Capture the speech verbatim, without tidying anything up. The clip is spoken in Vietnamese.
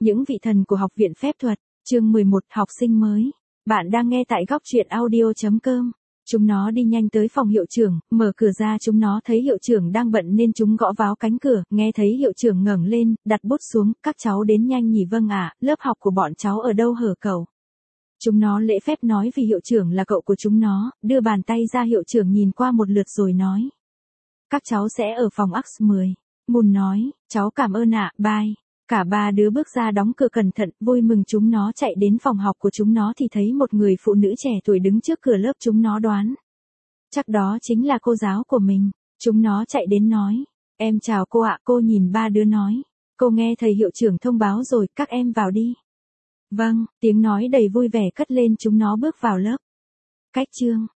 Những vị thần của Học viện Phép thuật, chương mười một, học sinh mới. Bạn đang nghe tại góc truyện audio chấm com. Chúng nó đi nhanh tới phòng hiệu trưởng, mở cửa ra chúng nó thấy hiệu trưởng đang bận nên chúng gõ váo cánh cửa, nghe thấy hiệu trưởng ngẩng lên, đặt bút xuống, các cháu đến nhanh nhỉ? Vâng ạ, lớp học của bọn cháu ở đâu hở cậu? Chúng nó lễ phép nói vì hiệu trưởng là cậu của chúng nó, đưa bàn tay ra hiệu trưởng nhìn qua một lượt rồi nói. Các cháu sẽ ở phòng X mười. Moon nói, cháu cảm ơn ạ, bye. Cả ba đứa bước ra đóng cửa cẩn thận, vui mừng. Chúng nó chạy đến phòng học của chúng nó thì thấy một người phụ nữ trẻ tuổi đứng trước cửa lớp. Chúng nó đoán chắc đó chính là cô giáo của mình. Chúng nó chạy đến nói, em chào cô ạ. Cô nhìn ba đứa nói, cô nghe thầy hiệu trưởng thông báo rồi, các em vào đi. Vâng, tiếng nói đầy vui vẻ cất lên. Chúng nó bước vào lớp. Cách chương